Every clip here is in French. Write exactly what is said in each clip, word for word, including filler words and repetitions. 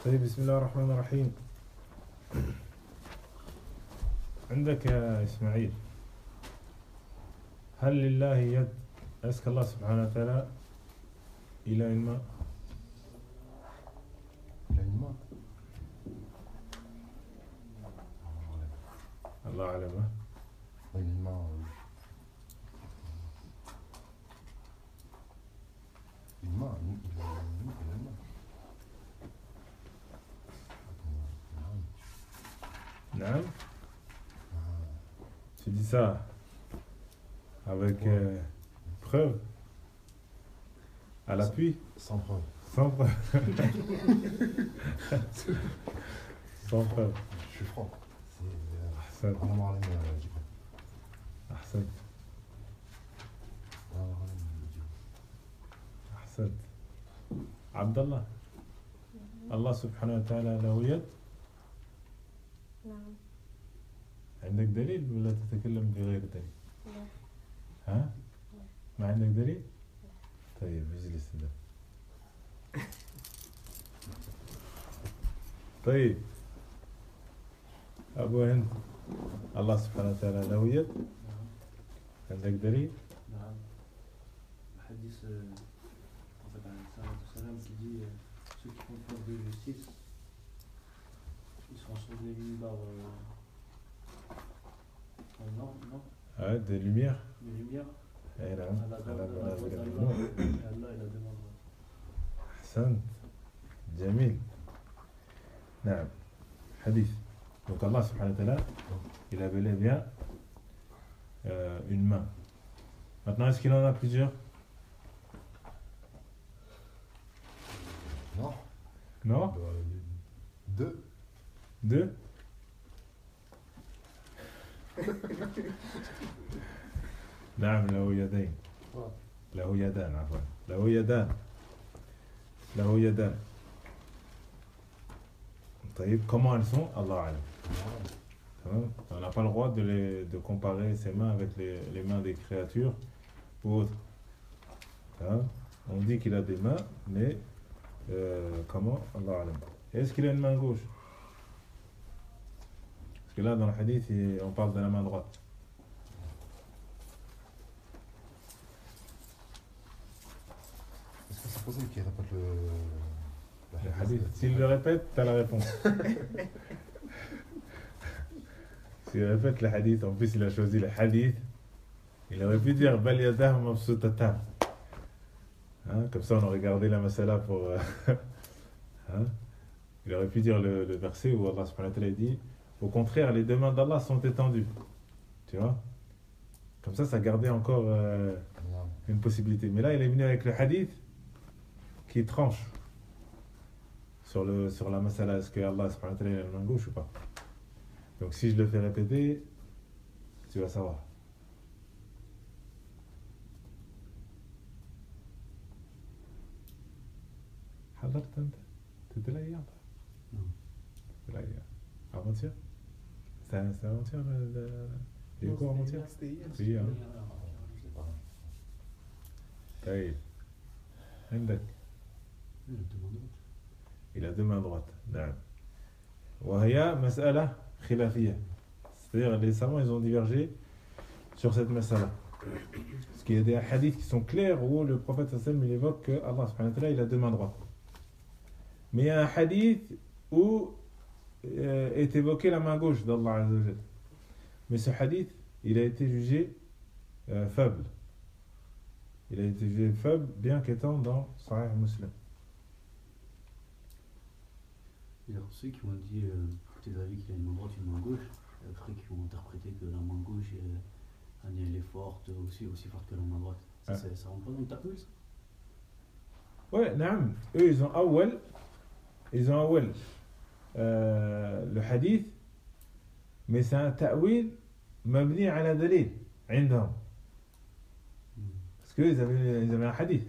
طيب بسم الله الرحمن الرحيم. عندك يا إسماعيل، هل لله يد؟ Est-ce qu'Allah subhanahu wa ta'ala il a une main? Il a une main. Allah alam. Il a une main. euh, Une main. une- Il a une il a une main. Naam. Tu dis ça avec euh, preuve, à l'appui, Sans preuve. sans preuve. Sans preuve. Je suis franc. C'est euh, Ahsan, vraiment Marlène euh, Djibril. ahsan, Vraiment Marlène Djibril. ahsan. Abdallah, Allah subhanahu wa ta'ala له يد؟ نعم. عندك دليل ولا تتكلم بغير دليل؟ لا. ها؟ ما عندك دليل؟ طيب اجلس ده. طيب أبو هند، الله سبحانه وتعالى له يد؟ عندك دليل؟ نعم. الحديث euh, en fait avec ça, salam qui dit euh, ceux qui font preuve de justice ils seront sauvés d'une barre euh, non non Ah, des lumières. de lumière Eh là, à la à droite la- à à la la- droite à la- d'Allah et Allah et la demande. أحسنت، جميل. نعم، حديث. Donc Allah subhanahu wa ta'ala, il a bel et bien euh, une main. Maintenant, est-ce qu'il en a plusieurs? Non. Non? Bah, Deux. Deux? نعم له يدين. له يدان عفوا. له يدان. له يدان. طيب comment elles sont? Allah alam. Hein? On n'a pas le droit de, les, de comparer ses mains avec les, les mains des créatures ou autres. Hein? On dit qu'il a des mains, mais euh, comment? Allah alam. Est-ce qu'il a une main gauche? Parce que là, dans le hadith, il- on parle de la main droite. Est-ce que c'est possible qu'il répète le. Le hadith, s'il le répète, tu as la réponse. S'il répète le hadith, en plus il a choisi le hadith, il aurait pu dire Bal yadah mabsutatan. Hein, comme ça on aurait gardé la masala pour. euh, hein, il aurait pu dire le, le verset où Allah subhanahu wa ta'ala dit au contraire, les deux mains d'Allah sont étendues. Tu vois? Comme ça, ça gardait encore euh, Non. une possibilité. Mais là, il est venu avec le hadith qui tranche sur, le, sur la masala. Est-ce que Allah subhanahu wa ta'ala a la main gauche ou pas? Donc si je le fais répéter, tu vas savoir. حضرت أنت؟ تدري أيام؟ Non. تدري أيام. Avant-hier? C'est c'est avant-hier le- le- il y a eu quoi avant-hier? C'était hier. C'est hier. hein? Je sais pas. طيب عندك Oui, la demande. il a deux mains droites. نعم. وهي مسألة خلافية. C'est-à-dire les savants ils ont divergé sur cette masala. Parce qu'il y a des hadiths qui sont clairs où le prophète sallallahu alayhi wa sallam il évoque que Allah subhanahu wa ta'ala il a deux mains droites. Mais il y a un hadith où euh, est évoquée la main gauche d'Allah azza wa jal. Mais ce hadith il a été jugé euh, faible. Il a été jugé faible bien qu'étant dans Sahih Muslim. Il y a ceux qui ont dit euh, t'es d'avis qu'il a une main droite une main gauche et après qui ont interprété que la main gauche elle, elle est forte aussi aussi forte que la main droite. Ça, Ah. c'est- ça rentre pas dans le ta'wil ça? Ouais, naam. Eux, ils ont awal, ils ont awal euh, le hadith, mais c'est un ta'wil mabni ala dalil, عندهم. Parce qu'ils avaient, ils avaient un hadith.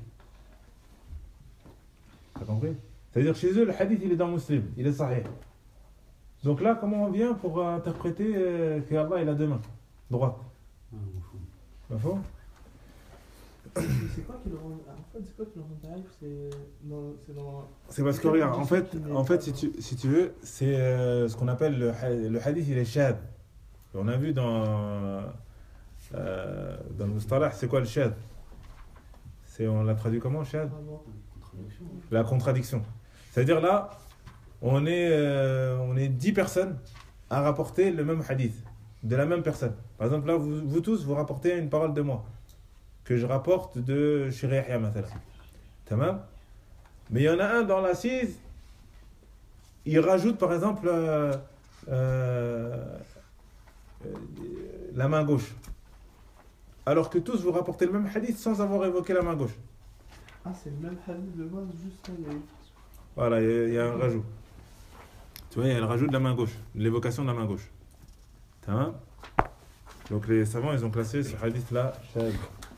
T'as compris? C'est-à-dire chez eux, le hadith, il est dans Muslim, il est sahih. Donc là, comment on vient pour euh, interpréter euh, que Allah, il a deux mains droites? Ah, on fout. مفهوم؟ C'est c'est quoi qui le rend. En fait, c'est quoi qui le rend tarif? C'est dans. C'est dans. C'est parce que regarde, en fait, en fait si, tu, si tu veux, c'est euh, ce qu'on appelle le, ha- le hadith, il est shad. Et on a vu dans, euh, dans le mustalah, c'est quoi le shad? C'est, on l'a traduit comment, shad? Vraiment. Contradiction. La contradiction. C'est-à-dire là, on est, euh, on est dix personnes à rapporter le même hadith, de la même personne. Par exemple, là, vous, vous tous, vous rapportez une parole de moi, que je rapporte de Shiri Yahya, mathala. Tamam. Mais il y en a un dans l'assise, il rajoute par exemple euh, euh, euh, la main gauche. Alors que tous vous rapportez le même hadith sans avoir évoqué la main gauche. Ah, c'est le même hadith de base, juste là, il y a eu. Voilà, il y, a- il y a un rajout. Tu vois, il y a le rajout de la main gauche, l'évocation de la main gauche. Tamam. Donc les savants, ils ont classé ce hadith-là, shadh.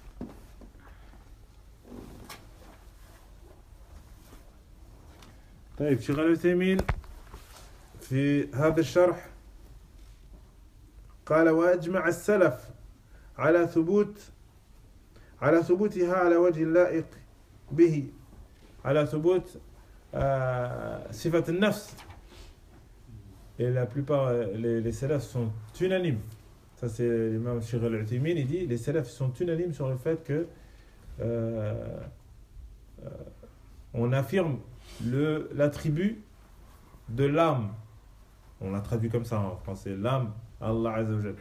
طيب شيخ العثيمين في هذا الشرح قال وأجمع السلف على ثبوت على ثبوتها على وجه اللائق به على ثبوت آه، صفة النفس. Et la plupart, euh, les, les salafs sont unanimes. Ça, c'est l'imam Shir al-Uthaymin, il dit les salafs sont unanimes sur le fait que euh, euh, on affirme le, l'attribut de l'âme. On l'a traduit comme ça en français, l'âme, Allah Azza wa Jal.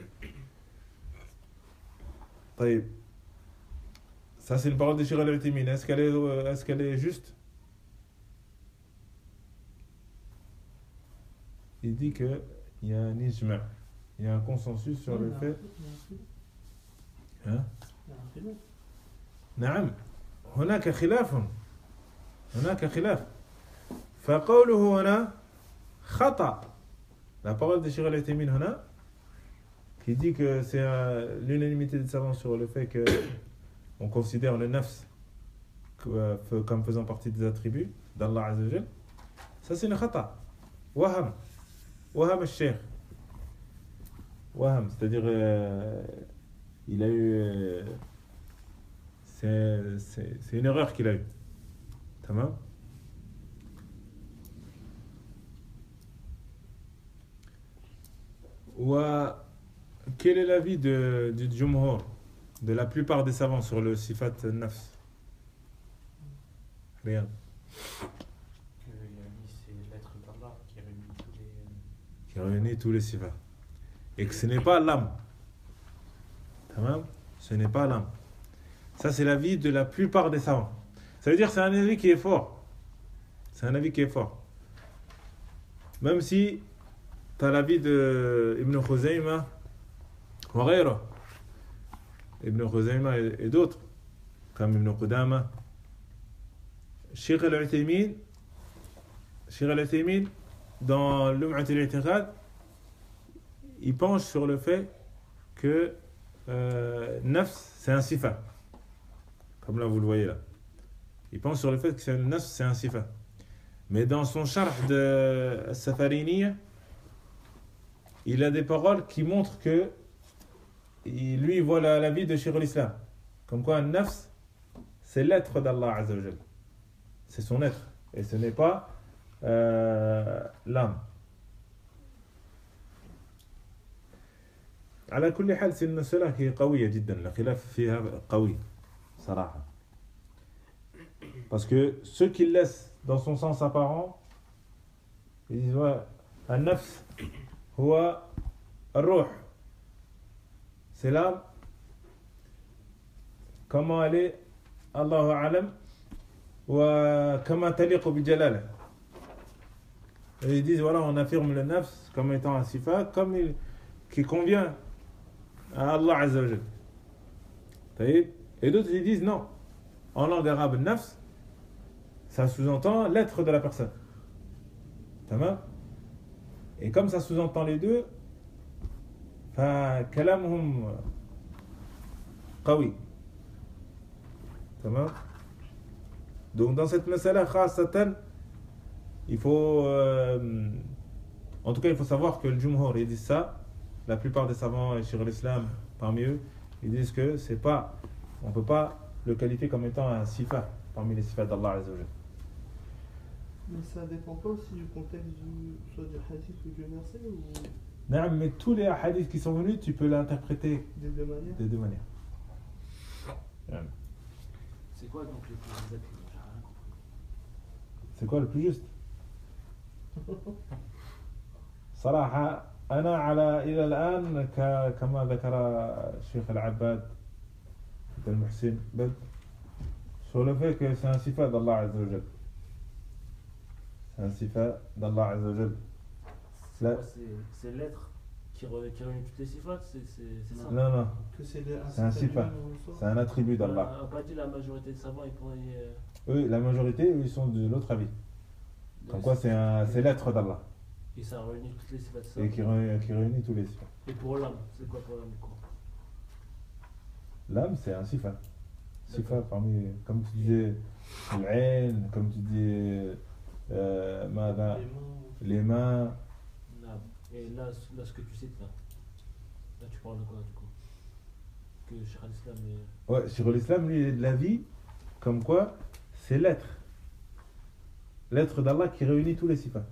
طيب. Ça, c'est une parole de Shir al-Uthaymin. Est-ce qu'elle est, euh, est-ce qu'elle est juste? Il dit qu'il y a un ijma', il y a un consensus sur le fait. Hein? نعم هناك خلاف هناك خلاف فقوله هنا خطأ. La parole de Shir al-Uthaymin هنا qui dit que c'est un, l'unanimité des savants sur le fait que on considère le nafs comme faisant partie des attributs d'Allah Azza wa Jal. Ça, c'est une khata. Waham. Waham al-Sheikh. Waham, c'est-à-dire euh, il a eu euh, c'est, c'est, c'est une erreur qu'il a eue. Tamam. Wa quel est l'avis de, du Jumhur, de la plupart des savants sur le sifat nafs? Regarde. Que Yami, c'est l'être d'Allah qui réunit tous les. Qui réunit tous les sifats. Et que ce n'est pas l'âme. Tamam. Ce n'est pas l'âme. Ça, c'est l'avis de la plupart des savants. Ça veut dire que c'est un avis qui est fort. C'est un avis qui est fort. Même si tu as l'avis de Ibn Khuzayma, wa ghayra. Ibn Khuzayma et, et d'autres, comme Ibn Qudama. Sheikh al-Uthaymin, Sheikh al-Uthaymin, dans Lum'at al-I'tiqad, il penche sur le fait que euh, nafs, c'est un sifa. Comme là, vous le voyez là. Il pense sur le fait que c'est un nafs, c'est un sifa. Mais dans son sharh de Safariniya, il a des paroles qui montrent que il, lui, il voit la, la vie de Shir al-Islam. Comme quoi, un nafs, c'est l'être d'Allah Azza wa Jal. C'est son être. Et ce n'est pas euh, l'âme. على كل حال c'est une مسألة qui est قوية جدا. الخلاف فيها قوي صراحة. Parce que ceux qui le laissent dans son sens apparent, ils disent ouais, النفس هو الروح. C'est l'âme. Comment elle est, Allahu a'lam, وكما تليق بجلاله. Et ils disent voilà, on affirme le nafs comme étant un sifa, comme il, qui convient à Allah Azza wa Jal. Et d'autres ils disent non. En langue arabe, nafs, ça sous-entend l'être de la personne. Tamam. Et comme ça sous-entend les deux, فكلامهم قوي. Tamam. Donc dans cette masala khasatan, il faut euh, en tout cas il faut savoir que le Jumhur ils disent ça. La plupart des savants et Cheikh al-Islam parmi eux, ils disent que c'est pas, on peut pas le qualifier comme étant un sifa parmi les sifats d'Allah Azza wa Jal. Mais ça dépend pas aussi du contexte du, soit du hadith ou du verset ou Non, mais tous les hadiths qui sont venus, tu peux l'interpréter des deux manières. des deux manières. Ouais. C'est quoi donc le plus exact? J'ai rien compris. C'est quoi le plus juste صراحة أنا على إلى الآن ك- كما ذكر الشيخ العباد بن محسن بن sur le fait que c'est un sifa d'Allah Azza wa Jal. C'est un sifa d'Allah Azza wa Jal. C'est Là- quoi? C'est c'est l'être qui, re- qui réunit toutes les sifats? C'est c'est- c'est ça? Non, non, Que c'est des- C'est un sifa. lui-même en soi. c'est un attribut d'Allah. On n'a pas dit la majorité de savants, ils prenaient. Eux, la majorité, eux, ils sont de l'autre avis. euh, Comme quoi, c'est un, c'est l'être d'Allah. Et ça réunit toutes les sifats de ça. Et qui, ré- qui réunit tous les sifas. Et pour l'âme, c'est quoi pour l'âme du coup? L'âme, c'est un sifa. Sifa D'accord. parmi, comme tu disais, l'ain, comme tu dis, euh, mada, Les mains, les mains. L'âme. Et là, là, ce que tu cites là, là tu parles de quoi du coup? Que Cheikh al-Islam est. Ouais, sur l'islam, lui, il est de la vie, comme quoi, c'est l'être. L'être d'Allah qui réunit tous les sifas.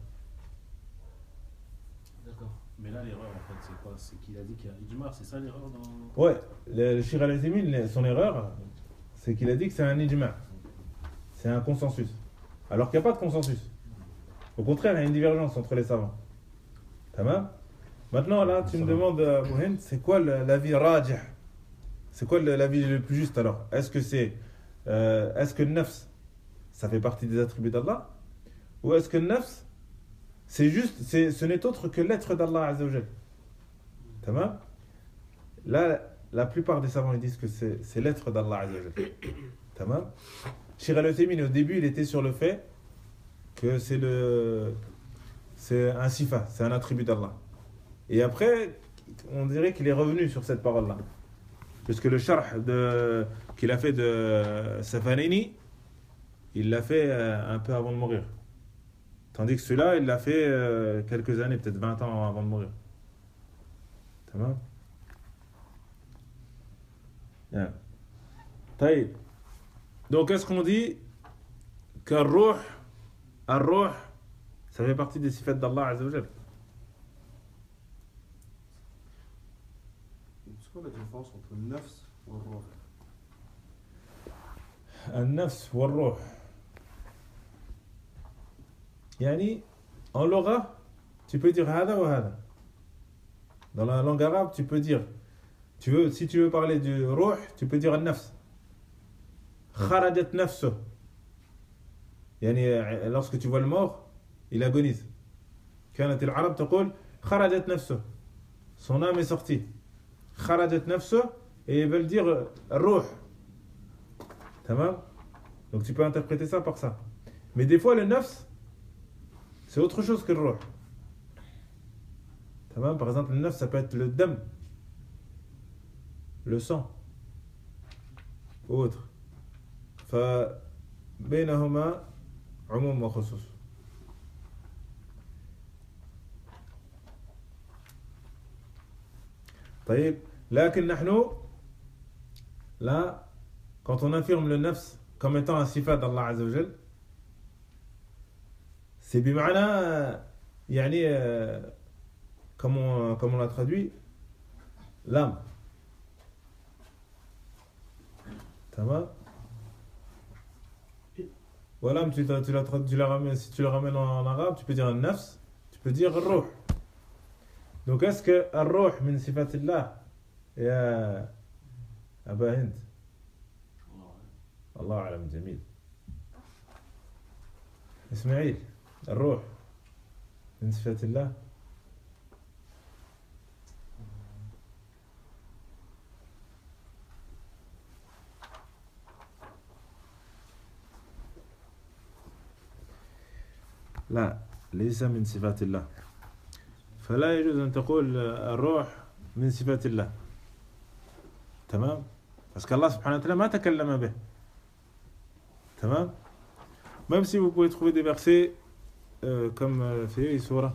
D'accord. Mais là, l'erreur, en fait, c'est quoi? C'est qu'il a dit qu'il y a Ijmar, c'est ça l'erreur dans. Ouais, le, le Shir al-Azimine, son erreur, c'est qu'il a dit que c'est un ijma. C'est un consensus. Alors qu'il n'y a pas de consensus. Au contraire, il y a une divergence entre les savants. Tamam. Maintenant, là, tu me demandes, euh, Mohin, c'est quoi le- l'avis rajih? C'est quoi le- l'avis le plus juste alors? Est-ce que c'est. euh, est-ce que le nafs, ça fait partie des attributs d'Allah? Ou est-ce que le nafs, c'est juste, c'est, ce n'est autre que l'être d'Allah Azza wa Jal? Tamam. Là, la plupart des savants ils disent que c'est, c'est l'être d'Allah Azza wa Jal. Tamam. Shir al-Uthaymin, au début, il était sur le fait que c'est le c'est un sifa, c'est un attribut d'Allah. Et après, on dirait qu'il est revenu sur cette parole-là. Puisque le sharh de, qu'il a fait de Safarini, il l'a fait euh, un peu avant de mourir. Tandis que celui-là, il l'a fait euh, quelques années, peut-être vingt ans avant de mourir. Tamam. Yeah. Taïb. Donc, est-ce qu'on dit qu'un ruh, un ruh, ça fait partie des sifats d'Allah Azza wa Jal? C'est quoi la différence entre nafs ou roh? النفس والروح يعني en lora tu peux dire هذا وهذا. Dans la langue arabe tu peux dire tu veux, si tu veux parler du ruh tu peux dire النفس خرجت نفسه يعني lorsque tu vois le mort il agonise. كانت العرب تقول خرجت نفسه, son âme est sortie. خرجت نفسه, et ils veulent dire الروح. Tamam. Donc tu peux interpréter ça par ça. Mais des fois le nafs c'est autre chose que le ruh. Tamam. Par exemple le nafs ça peut être le dam, le sang ou autre. فبينهما عموم وخصوص. طيب لكن نحن là quand on affirme le nafs comme étant un sifat d'Allah Azza wa Jal, c'est bima'na yani euh, comme on, comme on l'a traduit l'âme. Tamam. Voilà, tu, tu, tu, la, tu la ramènes, si tu la ramènes en, en arabe, tu peux dire un nafs, tu peux dire ruh. Donc est-ce que ruh min sifatillah ya Aba Hind? الله أعلم. جميل. إسماعيل, الروح من صفات الله؟ لا, ليس من صفات الله. فلا يجوز أن تقول الروح من صفات الله. تمام؟ parce qu'Allah subhanahu wa ta'ala ما تكلم به. Tamam. Même si vous pouvez trouver des versets euh, comme euh, في سورة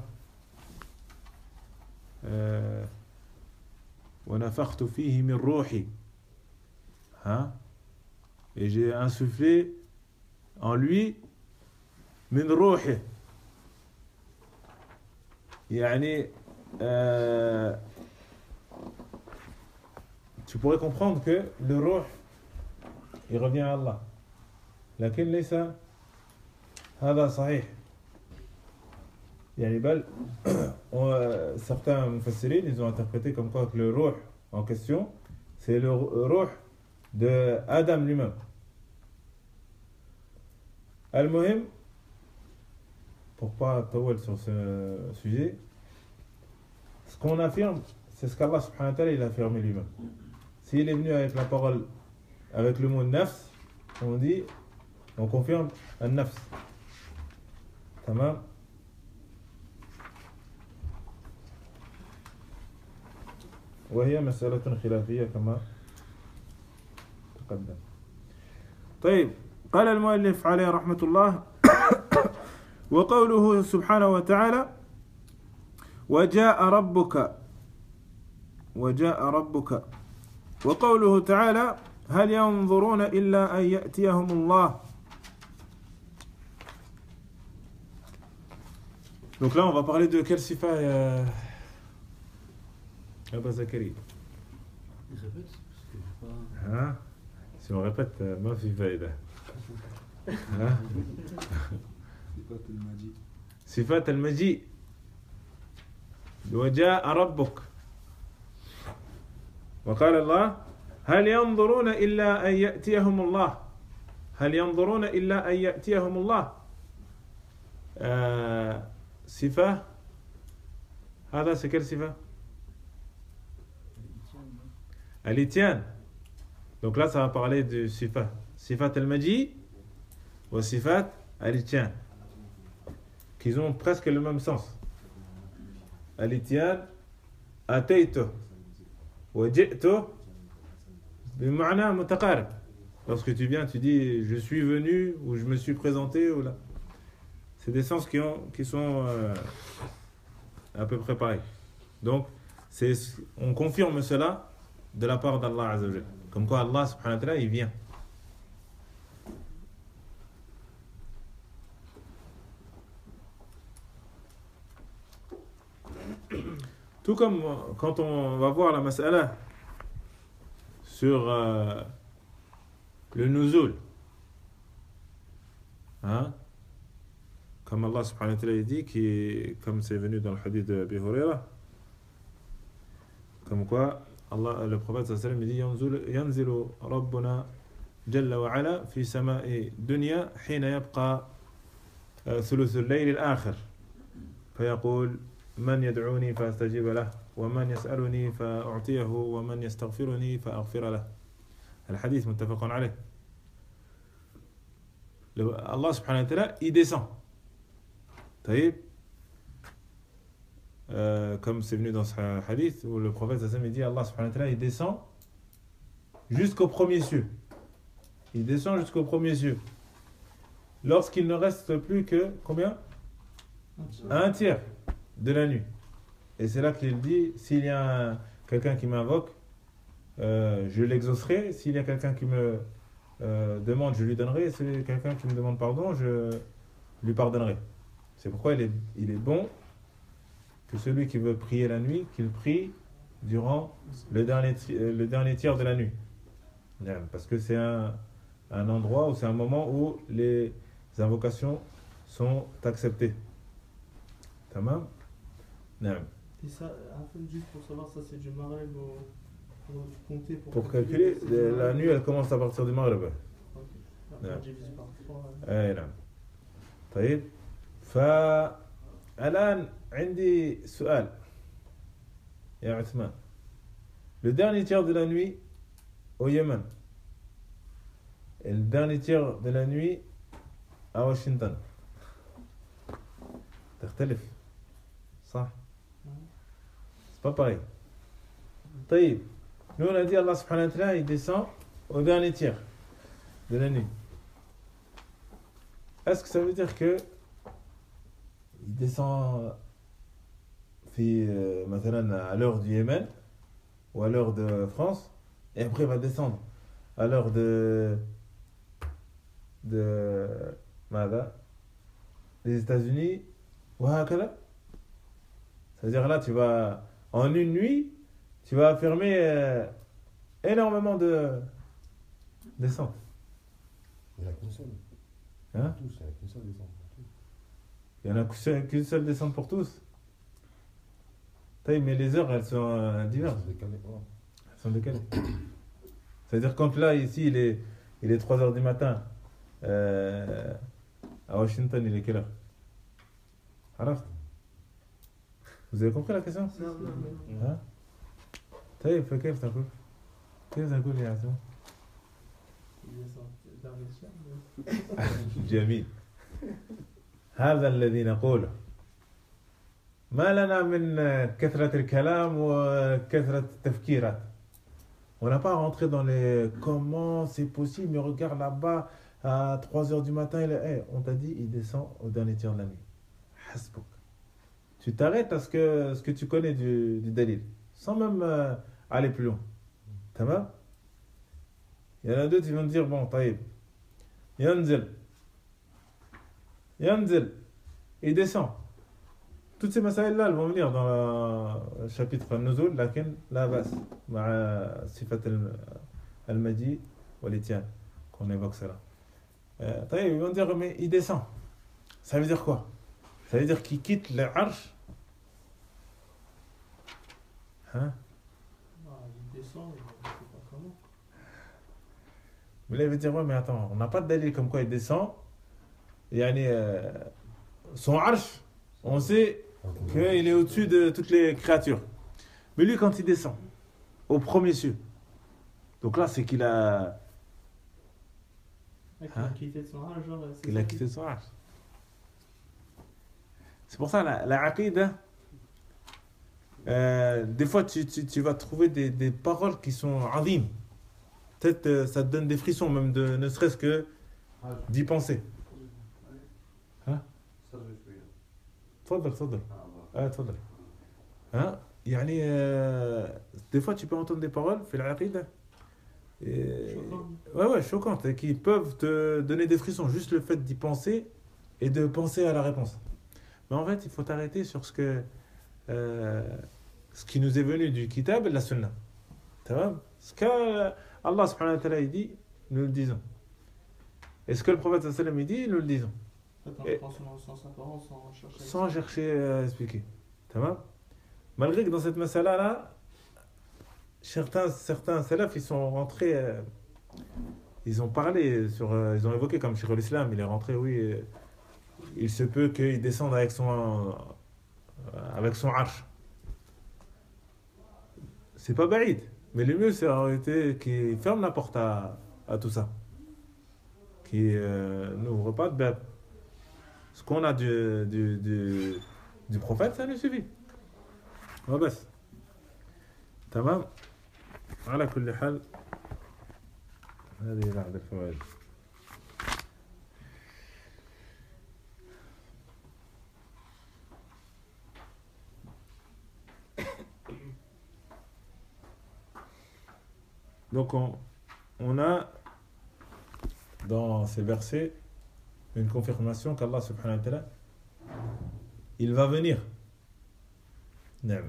euh, ونفخت فيه من روحي, hein? et j'ai insufflé en lui min ruhi. Yani, euh, tu pourrais comprendre que le ruh, il revient à Allah. لكن ليس هذا صحيح. يعني بل certains mufassirin, ils ont interprété comme quoi que le ruh en question, c'est le ruh de Adam lui-même. Al-Muhim, pour pas t'ouer sur ce sujet, ce qu'on affirme, c'est ce qu'Allah subhanahu wa ta'ala il a affirmé lui-même. S'il est venu avec la parole, avec le mot nafs, on dit, on confirme un nafs. Tamam. وهي مسألة خلافية كما تقدم. طيب، قال المؤلف عليه رحمة الله: وقوله سبحانه وتعالى: وجاء ربك وجاء ربك وقوله تعالى: هل ينظرون إلا أن يأتيهم الله. Donc là on va parler de quel sifa euh... Abba Zakari. Répète, parce que j'ai pas... Hein? Si on répète, ما في فائدة. Hein? صفات المجيء. صفات المجيء. وجاء ربك. وقال الله: هل ينظرون إلا أن يأتيهم الله. هل ينظرون إلا أن يأتيهم الله. آه صفة. هذا c'est quelle صفة? Al-Ityan. Donc là, ça va parler de Sifat. Sifat al-Maji ou Sifat al-Ityan. Qui ont presque le même sens. Al-Ityan, Atayto, ou Ji'to, bima'na mutaqarib. Lorsque tu viens, tu dis je suis venu ou je me suis présenté. Ou là. C'est des sens qui, ont, qui sont euh, à peu près pareils. Donc, c'est, on confirme cela de la part d'Allah Azza wa Jalla. Comme quoi Allah subhanahu wa ta'ala il vient. Tout comme quand on va voir la mas'ala sur euh, le nuzul. Hein? Comme Allah subhanahu wa ta'ala dit, qui, comme c'est venu dans le hadith de Abi Huraira, comme quoi Allah, le prophète sallallahu alayhi wa sallam dit: yanzilu rabbuna jalla wa ala fi sama'i dunya hina yabqa thuluth al-layl al-akhir fayaqul man yad'uni fa astajib lahu wa man yas'aluni fa u'tiyahu wa man yastaghfiruni fa aghfir lahu. Al-hadith muttafaqun alayh. Allah subhanahu wa ta'ala il descend. Taïb. Euh, comme c'est venu dans ce hadith où le prophète sallallahu alayhi wa sallam dit: Allah subhanahu wa ta'ala il descend jusqu'au premier cieux. Il descend jusqu'au premier cieux. Lorsqu'il ne reste plus que combien? Un tiers de la nuit. Et c'est là qu'il dit: s'il y a un, quelqu'un qui m'invoque, euh, je l'exaucerai. S'il y a quelqu'un qui me euh, demande, je lui donnerai. Si c'est quelqu'un qui me demande pardon, je lui pardonnerai. C'est pourquoi il est, il est bon que celui qui veut prier la nuit, qu'il prie durant le dernier, le dernier tiers de la nuit. Parce que c'est un, un endroit où c'est un moment où les invocations sont acceptées. Tamam? Et ça, juste pour savoir, ça c'est du Maghreb au, pour compter pour, pour calculer, calculer la nuit elle commence à partir du Maghreb. Ok. Après, divise par trois. اي نعم. طيب. فالآن عندي سؤال يا عثمان. Le dernier tiers de la nuit au Yémen et le dernier tiers de la nuit à Washington. تختلف صح؟ C'est pas pareil. طيب. Nous on a dit Allah subhanahu wa ta'ala il descend au dernier tiers de la nuit. Est-ce que ça veut dire que il descend في مثلا à l'heure du Yémen ou à l'heure de France et après il va descendre à l'heure de de ماذا les États-Unis وهكذا. C'est-à-dire là tu vas en une nuit tu vas affirmer euh, énormément de descentes. Il n'y en a qu'une seule. Hein? Pour tous, il n'y en a qu'une seule descente. Pour tous. Il n'y en a qu'une seule- qu'une seule descente pour tous. Taï, mais les heures elles sont euh, diverses. C'est décalé, voilà. Elles sont décalées. C'est-à-dire quand là ici il est il est trois heures du matin euh, à Washington il est quelle heure? عرفت? Vous avez compris la question? Non, non, non. ها؟ طيب فكيف تقول؟ كيف تقول يا عزام؟ جميل. هذا الذي نقوله. ما لنا من كثرة الكلام وكثرة التفكيرات. On n'a pas à rentrer dans les comment c'est possible, mais regarde là-bas à trois heures du matin, il est... hey, on t'a dit il descend au dernier tiers de la nuit. Hasbouk. Tu t'arrêtes à ce que, ce que tu connais du, du dalil, sans même euh, aller plus loin. Tamam? Il y en a d'autres qui vont te dire bon, taïb, yanzil, yanzil, il descend. Toutes ces masaïl-là, elles vont venir dans le chapitre Al-Nuzul, lakin la bas, مع صفة al-Maji ou l'Itian, qu'on évoque cela. Euh, taïb, ils vont dire mais il descend. Ça veut dire quoi? Ça veut dire qu'il quitte le arsh. Hein? Ah, il descend, mais je sais pas comment. Mais là, il veut dire, ouais, mais attends, on n'a pas de dalil comme quoi il descend. Yani, euh, son arsh, on sait qu'il est au-dessus de toutes les créatures. Mais lui, quand il descend, au premier cieux, donc là, c'est qu'il a, Ah, qu'il Hein? a quitté son âge, genre. c'est qu'il a ça. quitté son arsh. C'est pour ça, la, la aqida, euh, des fois, tu, tu, tu vas trouver des, des paroles qui sont azim. Peut-être euh, ça te donne des frissons, même de, ne serait-ce que d'y penser. ها؟ صرف شوية. تفضل تفضل آه، اه تفضل ها يعني آه، des fois tu peux entendre des paroles في العقيدة et- Choquant. ouais ouais choquantes et qui peuvent te donner des frissons juste le fait d'y penser et de penser à la réponse. Mais en fait il faut t'arrêter sur ce que euh, ce qui nous est venu du kitab et de la sunna. Tamam? Ce que Allah subhanahu wa ta'ala il dit, nous le disons. Et ce que le prophète sallallahu alayhi wa sallam il dit, nous le disons. Attends, Et- je pense en sens apparent sans chercher. à Sans chercher à expliquer. Tamam? Malgré que dans cette masala là, certains, certains salafs ils sont rentrés, euh, ils ont parlé, sur, euh, ils ont évoqué comme Cheikh l'Islam, il est rentré, oui, euh, il se peut qu'il descende avec son, euh, avec son arche. C'est pas baïd, mais le mieux c'est en réalité qu'il ferme la porte à, à tout ça. Qui euh, n'ouvre pas de bab. Ce qu'on a du, du, du, du prophète, ça nous suffit. وبس تمام على كل حال هذه بعض الفوائد. Donc on, on a dans ces versets une confirmation qu'Allah subhanahu wa ta'ala il va venir. Naam.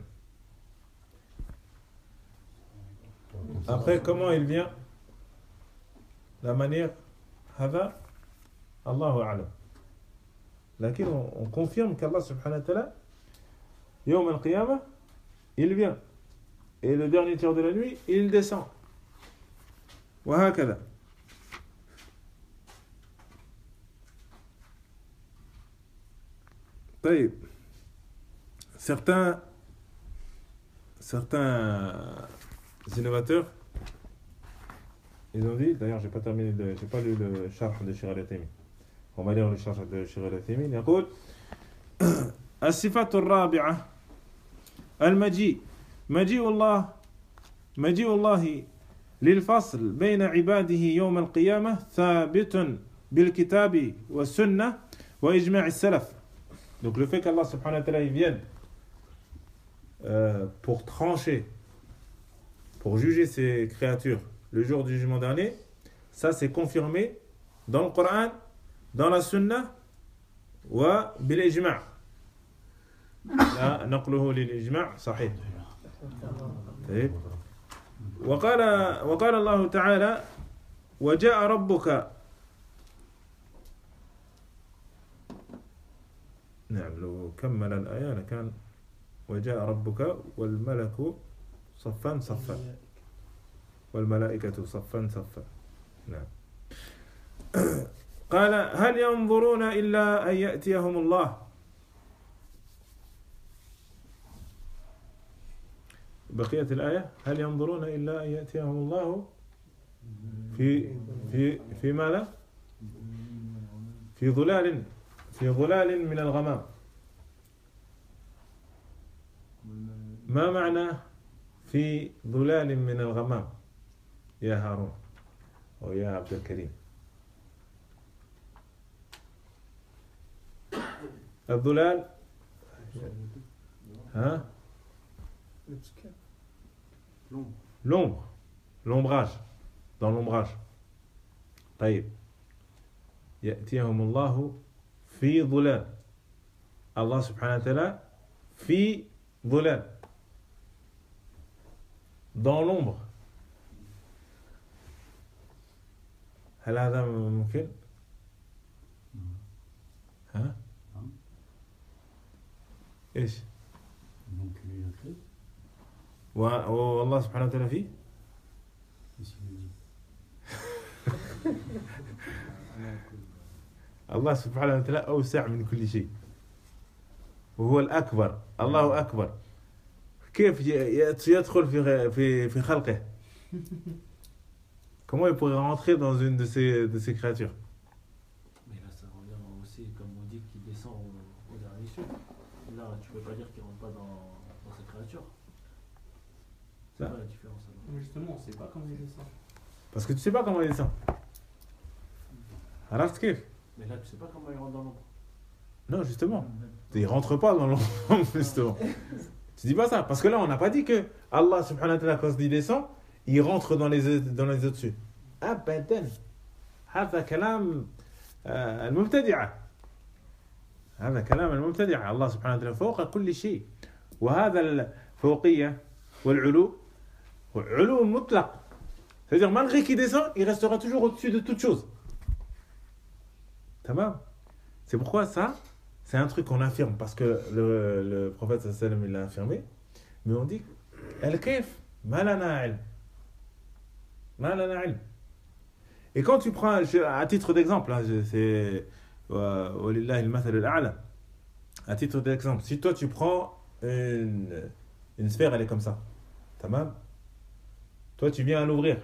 Après, comment il vient? La manière, هذا الله أعلم. Lakin on, on confirme qu'Allah subhanahu wa ta'ala, يوم القيامة, il vient. Et le dernier tiers de la nuit, il descend. وهكذا. طيب. Certains, certains innovateurs, ils ont dit, d'ailleurs j'ai pas terminé, le, j'ai pas lu le charh de Cheikh Al-Uthaymin. On va lire le charh de Cheikh Al-Uthaymin. يقول الصفة الرابعة المجيء مجيء الله مجيء الله للفصل بين عباده يوم القيامة ثابت بالكتاب والسنة وإجماع السلف. Donc le fait qu'Allah subhanahu wa ta'ala il vienne euh, pour trancher, pour juger ses créatures le jour du jugement dernier, ça c'est confirmé dans le Coran, dans la Sunna وبالإجماع. لا نقله للإجماع صحيح. طيب. وقال وقال الله تعالى وجاء ربك. نعم لو كمل الآية لكان وجاء ربك والملك صفا صفا والملائكة صفا صفا. نعم. قال هل ينظرون إلا أن يأتيهم الله. بقية الآية هل ينظرون إلا أن يأتيهم الله في في في ماذا؟ في ظلال في ظلال من الغمام. ما معنى في ظلال من الغمام يا هارون أو يا عبد الكريم؟ الظلال ها l'ombre l'ombrage dans l'ombrage. طيب يأتيهم الله في ظلال. الله سبحانه وتعالى في ظلال dans l'ombre. هل هذا ممكن؟ ها؟ إيش؟ ممكن يدخل. والله سبحانه وتعالى فيه؟ الله سبحانه وتعالى أوسع من كل شيء وهو الأكبر. الله أكبر. كيف يدخل في في في خلقه؟ Comment il pourrait rentrer dans une de ces de ces créatures? Mais là, ça revient aussi, comme on dit, qu'il descend au, au dernier ciel. Là, tu peux pas dire qu'il rentre pas dans, dans cette créature. C'est Là. quoi la différence alors? Mais justement, on sait pas comment il descend. Parce que tu sais pas comment il descend. عرفت كيف؟ Mais là, tu sais pas comment il rentre dans l'ombre. Non, justement. Il rentre pas dans l'ombre, justement. Tu dis pas ça. Parce que là, on n'a pas dit que Allah subhanahu wa ta'ala, quand il descend, il rentre dans les dans les au-dessus. أبدا. هذا كلام المبتدعة. هذا كلام المبتدعة. الله سبحانه وتعالى فوق كل شيء. وهذا الفوقية والعلو علو مطلق. C'est-à-dire malgré qu'il descend, il restera toujours au-dessus de toute chose. Tamam. C'est pourquoi ça, c'est un truc qu'on affirme parce que le, le prophète sallallahu alayhi wa sallam il l'a affirmé, mais on dit al-kayf ma lana ilm. Ma lana ilm. Et quand tu prends à titre d'exemple, hein, c'est walillahi al-mathal al-a'la. À titre d'exemple, si toi tu prends une, une sphère, elle est comme ça. Tamam. Toi tu viens à l'ouvrir.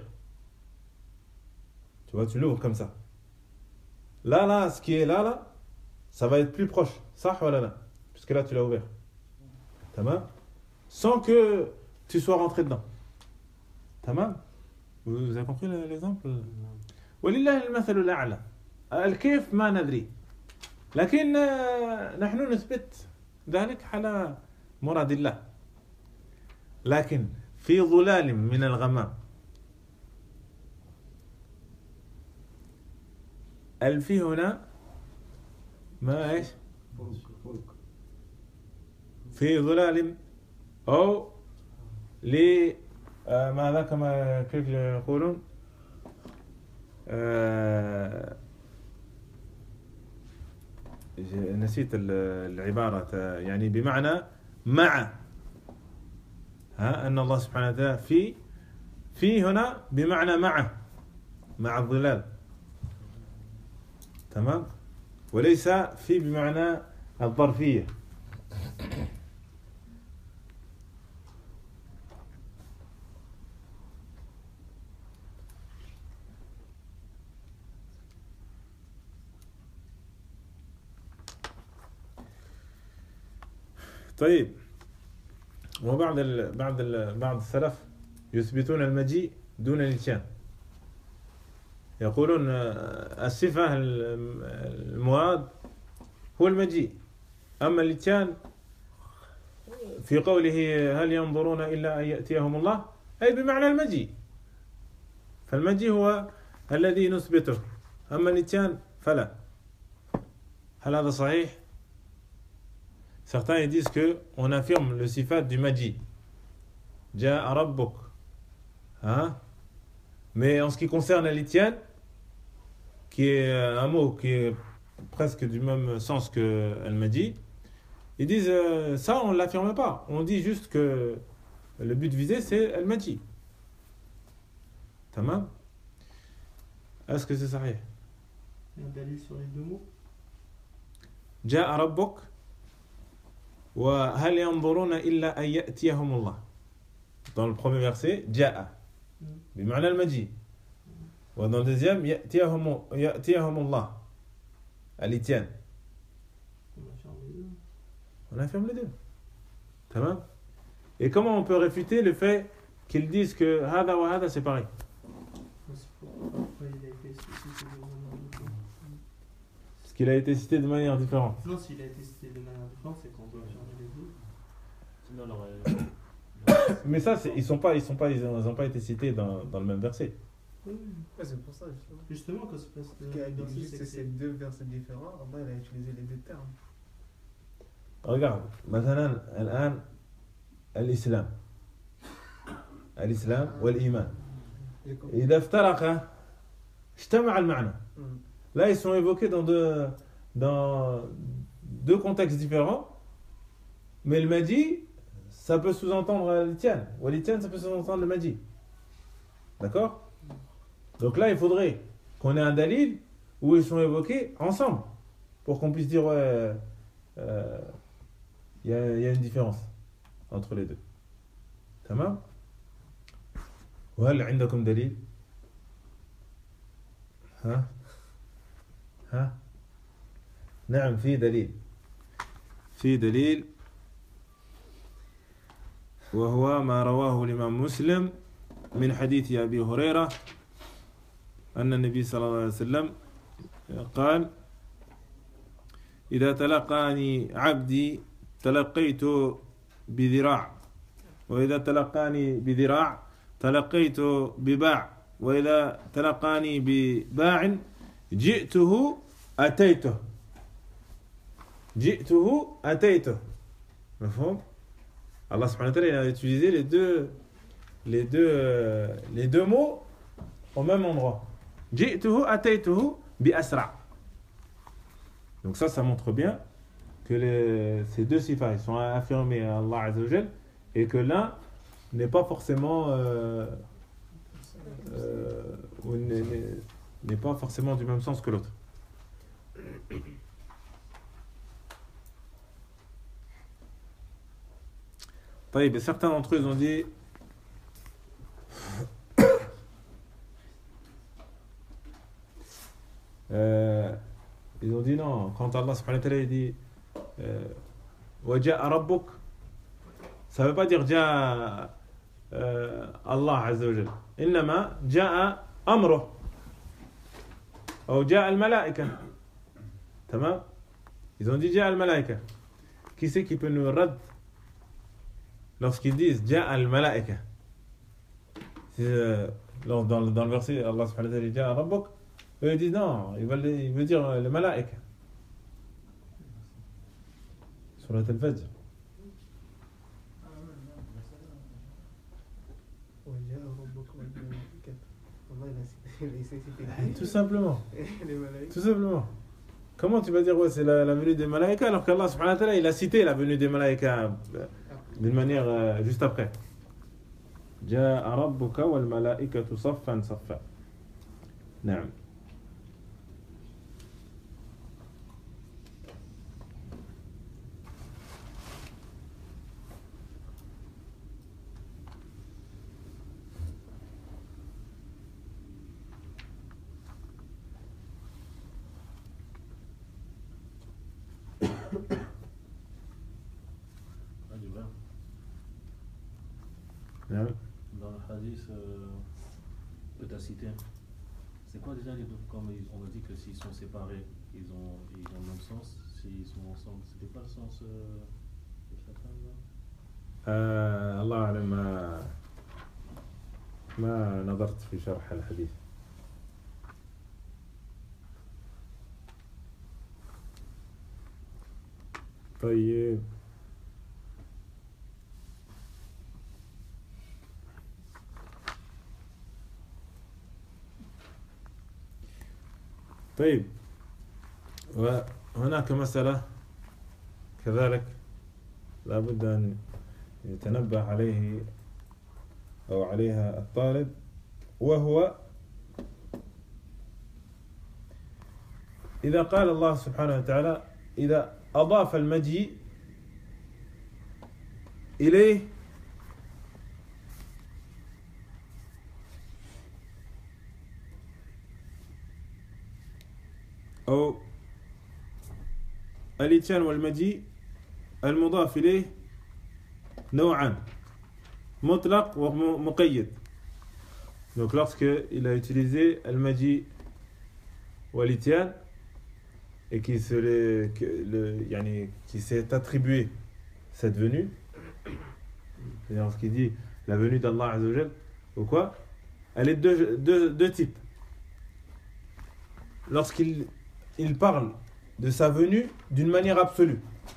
Tu vois, tu l'ouvres comme ça. Là, là, ce qui est là, là, ça va être plus proche. Ça, voilà, là. Puisque là, tu l'as ouvert. Tamam. Sans que tu sois rentré dedans. Tamam. Vous, vous avez compris l'exemple? ولله المثل الأعلى. الكيف ما ندري. لكن نحن نثبت ذلك على مراد الله. لكن في ظلال من الغمام. الفي هنا ما ايش؟ في ظلال او ل ماذا كما كيف يقولون؟ آه نسيت العبارة يعني بمعنى مع. ها أن الله سبحانه وتعالى في في هنا بمعنى مع مع الظلال. تمام. وليس في بمعنى الظرفية. طيب. وبعض ال... بعض ال... بعض السلف يثبتون المجيء دون الاتيان. يقولون الصفة المراد هو المجيء، أما الاتيان في قوله هل ينظرون إلا أن يأتيهم الله أي بمعنى المجيء. فالمجيء هو الذي نثبته أما الإتيان فلا. هل هذا صحيح؟ Certains ils disent que on affirme le sifat du maji. Ja'a rabbuk. Hein? Mais en ce qui concerne l'Ityan, qui est un mot qui est presque du même sens que al-maji, ils disent euh, ça on ne l'affirme pas. On dit juste que le but visé c'est al-maji. Tamam? Est-ce que c'est sahih? Il y a un dalil sur les deux mots. Ja'a rabbuk wa hal yanzuruna illa an ya'tiyahum Allah. Dans le premier verset, Ja'a. بمعنى المجيء. Dans le deuxième, يأتيهم يأتيهم الله. الإتيان. On affirme les deux. Tamam. Et comment on peut réfuter le fait qu'ils disent que hada wa hada c'est pareil? Parce qu'il a été cité de manière différente. Non, s'il a été cité de manière différente, c'est qu'on doit affirmer les deux. Sinon, alors, euh, Mais ça, c'est, ils sont pas, ils sont pas, ils ont, ils ont pas été cités dans, dans le même verset. Oui. Ouais, c'est pour ça, justement. Justement, quand c'est parce que. Parce qu'avec dans le juste c'est que ces deux versets différents, Allah il a utilisé les deux termes. Regarde, مثلا الآن الإسلام الإسلام والإيمان إذا افترقا اجتمع المعنى. Hmm. Là, ils sont évoqués dans deux, dans deux contextes différents, mais le Mahdi, ça peut sous-entendre l'Ityan, ou l'Ityan, ça peut sous-entendre le Mahdi. D'accord? Donc là, il faudrait qu'on ait un dalil où ils sont évoqués ensemble, pour qu'on puisse dire, ouais, euh, il y, a, y a une différence entre les deux. Tamam? وهل عندكم دليل؟ ها؟ ها؟ نعم في دليل. في دليل وهو ما رواه الإمام مسلم من حديث أبي هريرة أن النبي صلى الله عليه وسلم قال: إذا تلقاني عبدي تلقيت بذراع، وإذا تلقاني بذراع تلقيت بباع، وإذا تلقاني بباع جئته أتيته جئته أتيته. مفهوم؟ Allah subhanahu wa ta'ala il a utilisé les deux, les deux, euh, les deux mots au même endroit. جئته أتيته بأسرع. Donc ça, ça montre bien que les, ces deux sifas sont affirmés à Allah Azza wa Jal et que l'un n'est pas forcément euh, euh, ou n'est, n'est pas forcément du même sens que l'autre. طيب, certains d'entre eux ont dit euh, ils ont dit non, quand Allah subhanahu wa ta'ala dit euh, وَجَاءَ رَبُّكَ, ça ne veut pas dire جاء euh, Allah عز وجل, إنما جاء أمره أو جاء الملائكة. تمام. Ils ont dit جاء الملائكة. Qui c'est qui peut nous rad lorsqu'ils disent جاء الملائكة? euh, dans, dans, dans le verset Allah subhanahu wa ta'ala dit جاء ربك, eux ils disent non, ils veulent, ils veulent dire le malaïka. Surat al-Fajr. Tout simplement. Tout simplement. Comment tu vas dire ouais, c'est la, la venue des malaïkas alors qu'Allah subhanahu wa ta'ala il a cité la venue des malaïkas d'une manière euh, juste après. جاء ربك والملائكة صفا صفا. نعم. Dans le hadith euh, que tu as cité, c'est quoi déjà les deux? Comme on a dit que s'ils sont séparés, ils ont, ils ont le même sens. S'ils sont ensemble, c'était pas le sens euh, de chacun là? آه الله أعلم. ما ما نظرت في شرح الحديث. طيب طيب وهناك مسألة كذلك لابد أن يتنبه عليه أو عليها الطالب، وهو إذا قال الله سبحانه وتعالى إذا أضاف المجيء إليه أو الإتيان والمجيء المضاف إليه نوعان، مطلق ومقيد. Donc lorsque il a utilisé al-maji ou al-ityan et qui se les, que le, yani, qui s'est attribué cette venue, c'est-à-dire ce qu'il dit la venue d'Allah Azza wa Jal ou quoi, elle est deux, deux, deux types. Lorsqu'il il parle de sa venue d'une manière absolue,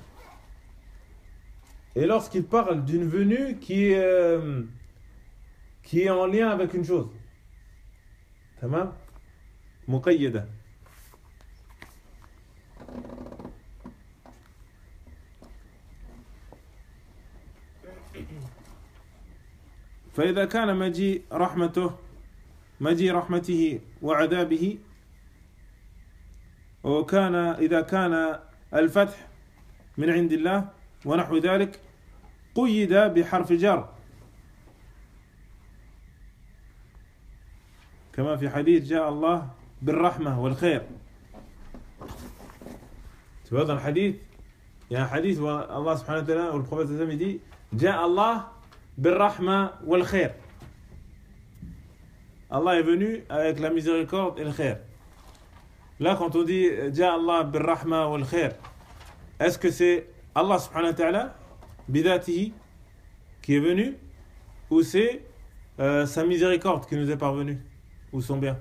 et lorsqu'il parle d'une venue qui est, euh, qui est en lien avec une chose. Tamam? Muqayyada. فإذا كان مجيء رحمته مجيء رحمته وعذابه، وكان إذا كان الفتح من عند الله ونحو ذلك قيد بحرف جر كما في حديث جاء الله بالرحمة والخير. Tu vois dans le hadith, il y a un hadith où Allah subhanahu wa ta'ala, où le prophète sallallahu alayhi wa sallam dit جاء الله بالرحمة والخير. Allah est venu avec la miséricorde et le khair. Là quand on dit جاء الله بالرحمة والخير, est-ce que c'est Allah subhanahu wa ta'ala bidatihi qui est venu, ou c'est euh, sa miséricorde qui nous est parvenue, ou son bien?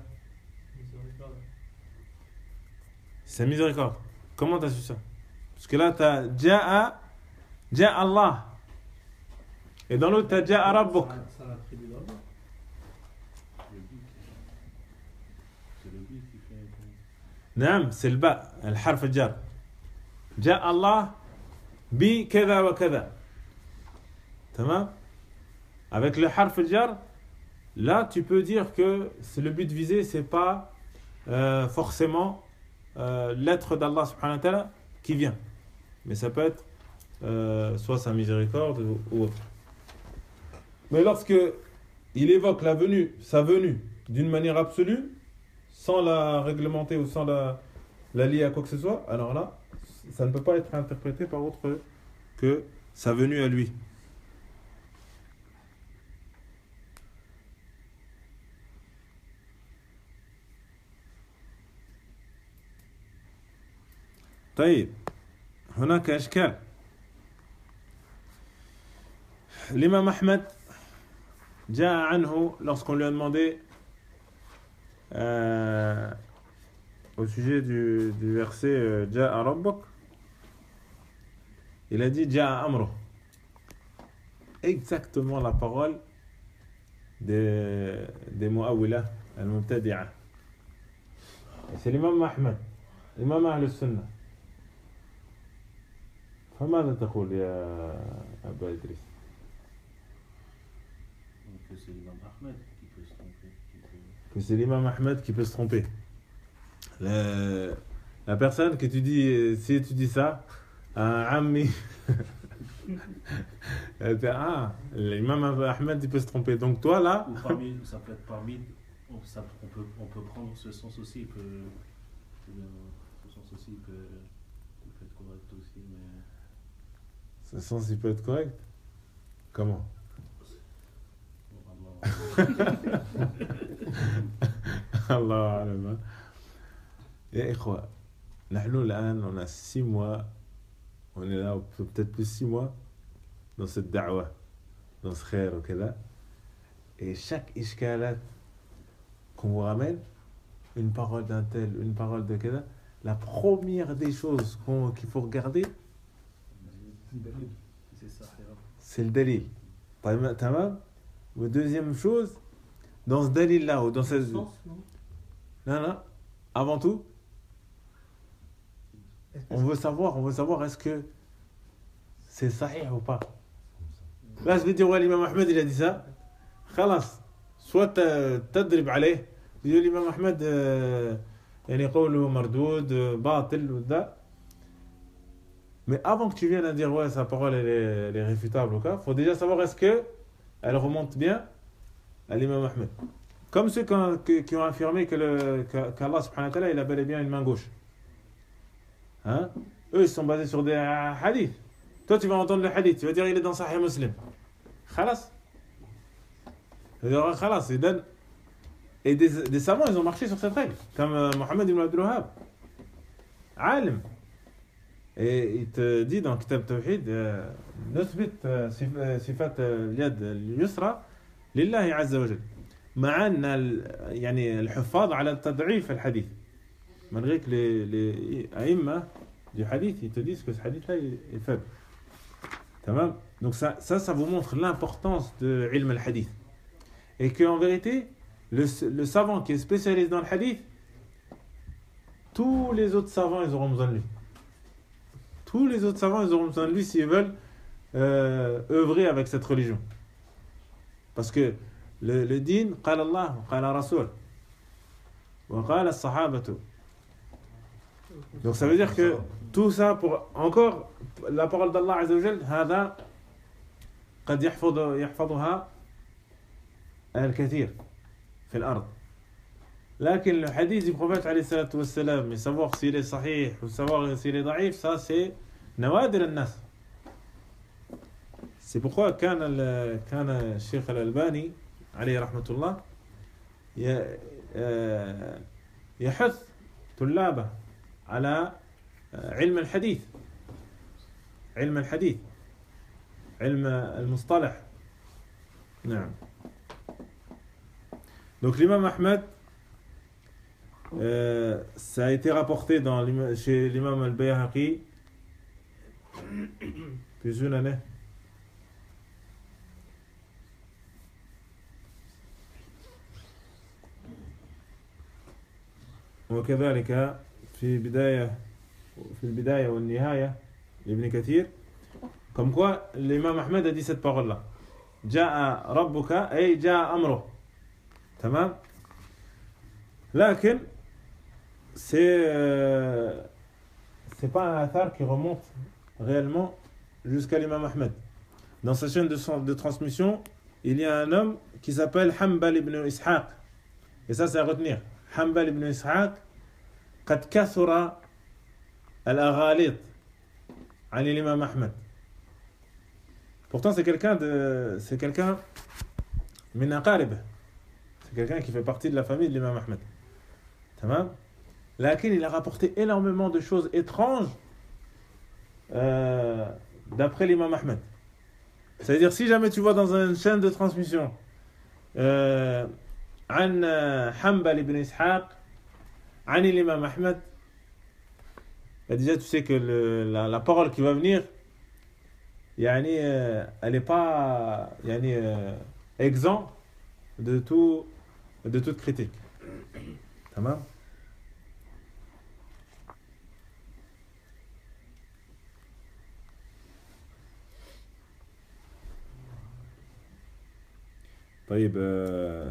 Sa miséricorde. Comment tu as su ça? Parce que là tu as ja'a ja'a Allah, et dans l'autre tu as ja'a rabbuk. Ça l'attribue d'Allah. C'est le but qui fait. نعم c'est le ba, le harf jar. جاء الله بكذا وكذا. Tamam? Avec le harf jar, là tu peux dire que c'est le but visé, c'est pas euh, forcément euh, l'être d'Allah subhanahu wa ta'ala qui vient, mais ça peut être euh, soit sa miséricorde ou, ou autre. Mais lorsque il évoque la venue, sa venue d'une manière absolue, sans la réglementer ou sans la, la lier à quoi que ce soit, alors là ça ne peut pas être interprété par autre que sa venue à lui. طيب هناك إشكال. L'imam Ahmed جاء عنه lorsqu'on lui a demandé euh, au sujet du, du verset جاء ربك, il a dit جاء أمره, exactement la parole des, des Mu'awwila al-Mubtadi'a. C'est l'imam Ahmed, l'imam Ahl al-Sunnah. فماذا تقول يا أبا إدريس؟ Que c'est l'imam Ahmed qui peut se tromper. Qui peut... Que c'est l'imam Ahmed qui peut se tromper. Le, la personne que tu dis, si tu dis ça à un ami, ah, l'imam Ahmed il peut se tromper. Donc toi là, Ou parmi, ça peut être parmi, on, ça, on, peut, on peut prendre ce sens aussi, il peut, ce sens aussi il peut, il peut être correct aussi, mais. ce sens il peut être correct. Comment? الله أعلم. يا إخوة نحن الآن on a six mois, on est là peut-être plus six mois dans cette da'wa, dans ce khair ou كذا, et chaque ishkalat qu'on vous ramène, une parole d'un tel, une parole de كذا, la première des choses qu'on, qu'il faut regarder, C'est ça, C'est le dalil. طيب, tamam. Ou deuxième chose, dans ce dalil là ou dans ce Sens, non? non non, avant tout, on veut savoir, on veut savoir est-ce que c'est sahih ou pas. Là, je vais dire, ouais, l'imam Ahmed, il a dit ça. خلاص. Soit تضرب عليه. يقول l'imam Ahmed يعني قوله مردود باطل وذا. Mais avant que tu viennes à dire ouais sa parole elle est, elle est réfutable ou quoi, faut déjà savoir est-ce que elle remonte bien à l'imam Ahmed. Comme ceux qui, qui ont affirmé que le qu'Allah subhanahu wa ta'ala il a bel et bien une main gauche. Hein? Eux ils sont basés sur des hadiths. Toi tu vas entendre le hadith, tu vas dire il est dans Sahih Muslim. Khalas. Khalas, il donne. Et des, des savants ils ont marché sur cette règle, comme euh, Mohammed ibn Abdul Wahhab. Alim. Et il te dit dans Kitab Tawhid, نثبت صفات اليد اليسرى لله عز وجل مع أن يعني الحفاظ على تضعيف الحديث. Malgré que les, les aïmma du hadith ils te disent que ce hadith là est faible. Tamam. Donc ça, ça, ça vous montre l'importance de ilm al-hadith. Et qu'en vérité, le, le savant qui est spécialiste dans le hadith, tous les autres savants ils auront besoin de lui. Tous les autres savants, ils auront besoin de lui s'ils veulent euh, œuvrer avec cette religion. Parce que le, le din, قال الله, قال رسول, وقال الصحابة. Donc ça veut dire que tout ça, pour encore, la parole d'Allah Azza wa Jal, هذا قد يحفظ يحفظها الكثير في الأرض. لكن le hadith du prophète عليه الصلاة والسلام, mais savoir s'il est sahih ou savoir s'il est daïf, ça c'est نوادر الناس. C'est pourquoi كان كان الشيخ الألباني عليه رحمة الله يحث طلابه على علم الحديث علم الحديث علم المصطلح. نعم. Donc l'imam Ahmed, Euh, ça a été rapporté dans, chez l'imam al-Bayhaqi depuis une année. وكذلك في بداية في البداية والنهاية لابن كثير, comme quoi l'imam Ahmed a dit cette parole là, جاء ربك أي جاء أمره. تمام. لكن c'est euh, c'est pas un athar qui remonte réellement jusqu'à l'imam Ahmed. Dans sa chaîne de, de transmission, il y a un homme qui s'appelle Hanbal ibn Ishaq. Et ça c'est à retenir. Hanbal ibn Ishaq قد كثر الأغاليط عن l'imam Ahmed. Pourtant c'est quelqu'un de c'est quelqu'un من أقاربه. C'est quelqu'un qui fait partie de la famille de l'imam Ahmed. Tamam. Lakin il a rapporté énormément de choses étranges euh, d'après l'imam Ahmed. C'est-à-dire si jamais tu vois dans une chaîne de transmission euh, عن حنبل ibn Ishaq عن l'imam Ahmed, bah déjà tu sais que le, la, la parole qui va venir yani, euh, elle n'est pas yani, euh, exempt de, tout, de toute critique. Tamam. طيب euh,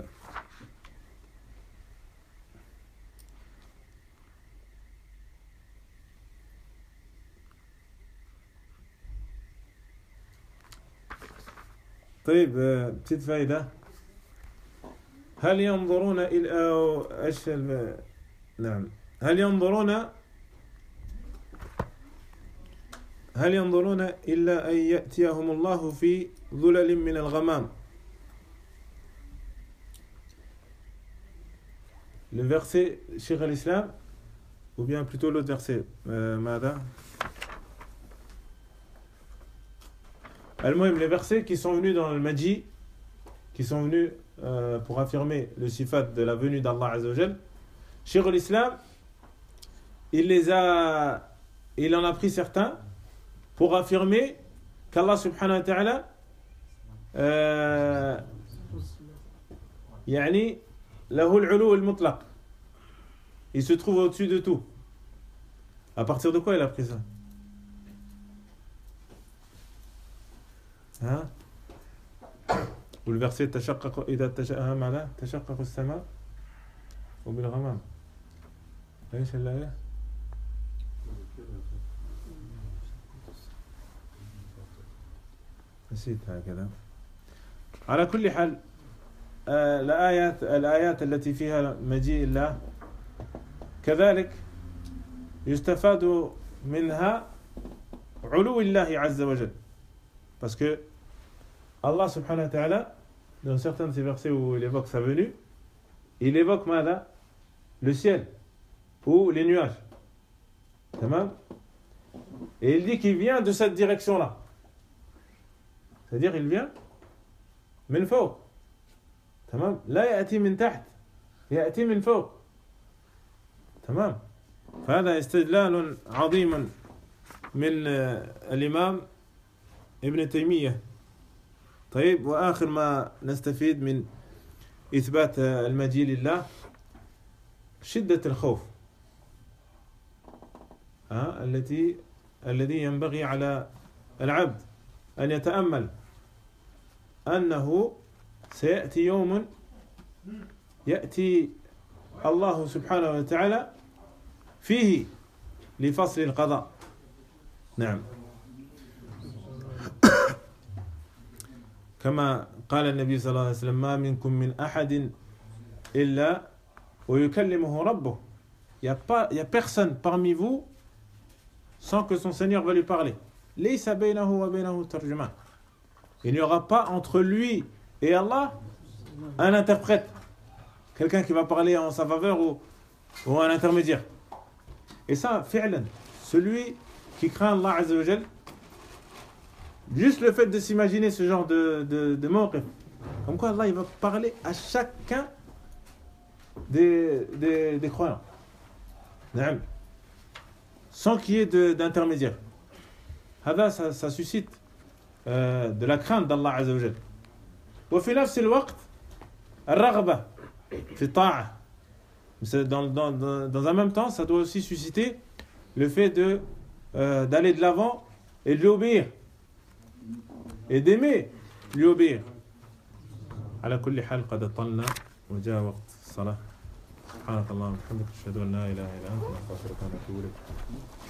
طيب euh, petite faïda. هل ينظرون إلى ايش الم... نعم هل ينظرون هل ينظرون إلا أن يأتيهم الله في ظلل من الغمام. Le verset Cheikh al-Islam, ou bien plutôt l'autre verset, euh, Mada. Al-Muhim, les versets qui sont venus dans le Maji, qui sont venus euh, pour affirmer le sifat de la venue d'Allah Azza wa Jal, Cheikh al-Islam, il les a, il en a pris certains pour affirmer qu'Allah subhanahu wa ta'ala euh, يعني له العلو المطلق. Il se trouve au-dessus de tout. À partir de quoi il a pris ça? Hein? Ou le verset تشقق إذا تشقق ماذا؟ تشقق السماء وبالغمام. ايش الآية؟ نسيت هكذا. على كل حال آه الآيات الآيات التي فيها مجيء الله كذلك يستفاد منها علو الله عز وجل. Parce que Allah subhanahu wa ta'ala, dans certains de ces versets où il évoque sa venue, il évoque ماذا? Le ciel ou les nuages. Tamam? Et il dit qu'il vient de cette direction-là. C'est-à-dire il vient من فوق. تمام؟ لا يأتي من تحت، يأتي من فوق. تمام؟ فهذا استدلال عظيم من الإمام ابن تيمية. طيب، وآخر ما نستفيد من إثبات المجيء لله شدة الخوف ها التي الذي ينبغي على العبد أن يتأمل أنه سيأتي يوم يأتي الله سبحانه وتعالى فيه لفصل القضاء. نعم. كما قال النبي صلى الله عليه وسلم ما منكم من أحد إلا ويكلمه ربه. Il n'y a pas, il y a personne parmi vous sans que son Seigneur va lui parler. ليس بينه وبينه ترجمان. Il n'y aura pas entre lui et Allah un interprète, quelqu'un qui va parler en sa faveur ou, ou un intermédiaire. Et ça, fi'lan, celui qui craint Allah Azza wa Jal, juste le fait de s'imaginer ce genre de, de, de mawqif, comme quoi Allah il va parler à chacun des, des, des croyants, sans qu'il y ait de, d'intermédiaire. Ça, ça suscite euh, de la crainte d'Allah Azza wa Jal. وفي نفس الوقت الرغبة في الطاعة. Dans, dans, dans un même temps, ça doit aussi susciter le fait de, euh, d'aller de l'avant et de lui obéir et d'aimer lui obéir. على كل حال قد أطلنا وجاء وقت الصلاة. سبحانك اللهم وبحمدك أشهد أن لا إله إلا أنت نستغفرك ونتوب إليك.